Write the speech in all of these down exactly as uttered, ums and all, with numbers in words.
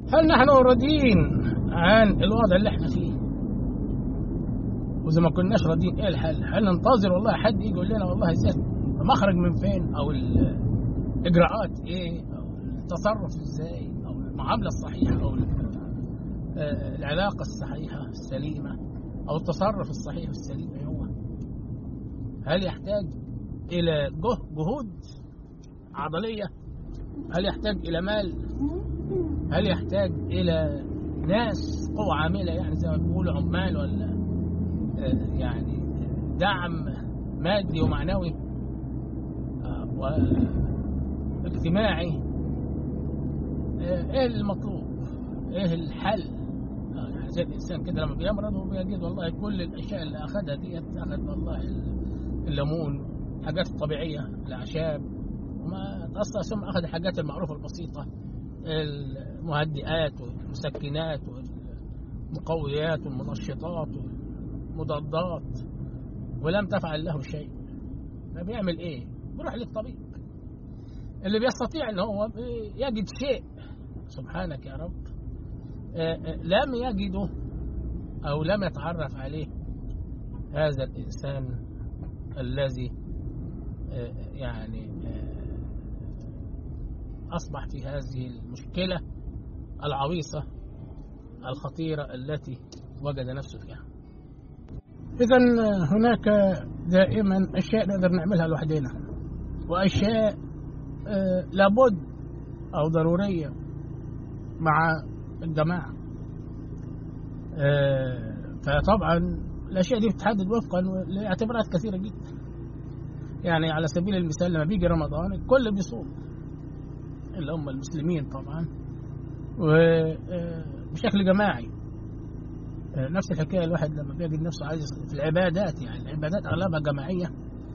هل نحن راضيين عن الوضع اللي احنا فيه؟ وإذا ما كناش راضيين ايه الحل؟ هل ننتظر والله حد يجي يقول لنا والله ازاي المخرج من فين، او الاجراءات ايه، او التصرف ازاي، او المعامله الصحيحه، او العلاقه الصحيحه السليمه، او التصرف الصحيح السليم؟ ايه هو؟ هل يحتاج الى جهود عضليه؟ هل يحتاج الى مال؟ هل يحتاج الى ناس قوة عاملة، يعني زي ما بيقولوا عمال، ولا يعني دعم مادي ومعنوي واجتماعي؟ ايه المطلوب؟ ايه الحل؟ يعني زي الانسان كده لما بيمرض وبيجد والله كل الاشياء اللي اخذها دي اخذ والله الليمون، حاجات طبيعية، الاعشاب، وما تأثر ثم اخذ الحاجات المعروفة البسيطة، المهدئات والمسكنات والمقويات والمنشطات والمضادات، ولم تفعل له شيء. فبيعمل ايه؟ بيروح للطبيب اللي بيستطيع ان هو يجد شيء. سبحانك يا رب، لم يجده او لم يتعرف عليه هذا الانسان الذي يعني أصبح في هذه المشكلة العويصة الخطيرة التي وجد نفسه فيها. إذن هناك دائما أشياء نقدر نعملها لوحدنا، وأشياء لابد أو ضرورية مع الجماعة. فطبعا الأشياء دي بتتحدد وفقا لاعتبارات كثيرة جدا. يعني على سبيل المثال لما بيجي رمضان الكل بيصوم، اللي هم المسلمين طبعا، وبشكل جماعي. نفس الحكاية الواحد لما بيجد نفسه عايز في العبادات، يعني العبادات أغلبها جماعية،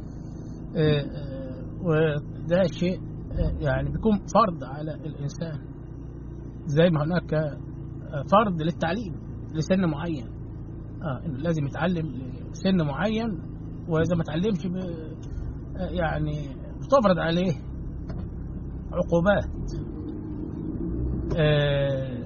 وده شيء يعني بيكون فرض على الإنسان، زي ما هناك فرض للتعليم لسن معين، آه إنه لازم يتعلم لسن معين، وإذا ما تعلمش يعني بتفرض عليه عقوبات. آه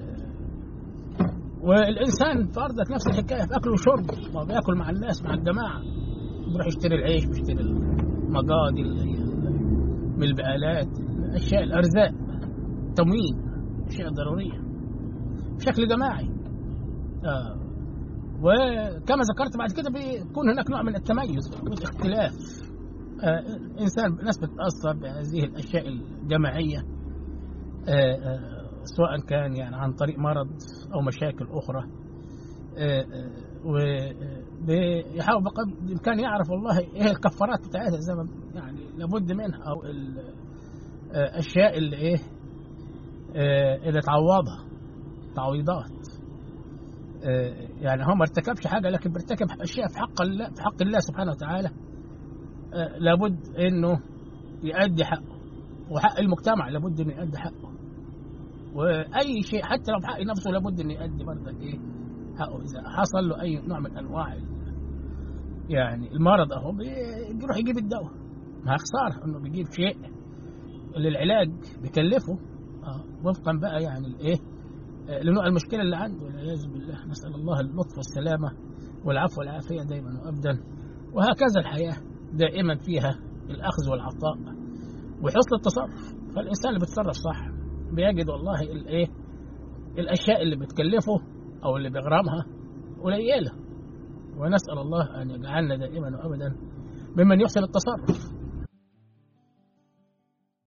والإنسان فرضت نفس الحكاية في أكل وشرب، ما بيأكل مع الناس مع الجماعة، بيروح يشتري العيش، بيشتري المقاضي من البقالات، أشياء الأرزاق، تموين، أشياء ضرورية بشكل جماعي. آه وكما ذكرت بعد كده بيكون هناك نوع من التميز والاختلاف. آه الإنسان ناس بتتأثر بهذه الأشياء الجماعية، آه آه سواء كان يعني عن طريق مرض أو مشاكل أخرى، آه آه وبيحاول بقدر الإمكان يعرف والله إيه الكفارات بتاعتها، زي ما يعني لابد منها، أو الأشياء اللي إيه آه اللي تعوضها تعويضات. آه يعني هو ما ارتكبش حاجة لكن بيرتكب أشياء في حق الله في حق الله سبحانه وتعالى، آه لابد إنه يؤدي حقه، وحق المجتمع لابد إنه يؤدي حقه، وأي شيء حتى لو بحق نفسه لابد إنه يؤدي برضه إيه حقه. إذا حصل له أي نوع من أنواع يعني المرض أهو بيروح يجيب الدواء، ما خسارة إنه بيجيب شيء للعلاج بيكلفه، آه وفقا بقى يعني الإيه لنوع المشكلة اللي عنده، والعياذ بالله. نسأل الله اللطف والسلامة والعفو والعافية دائما وأبدا. وهكذا الحياة دائما فيها الأخذ والعطاء وحسن التصرف. فالإنسان اللي بيتصرف صح بيجد والله الإيه الأشياء اللي بتكلفه أو اللي بيغرمها قليلة. ونسأل الله أن يجعلنا دائما وأبدا ممن يحسن التصرف.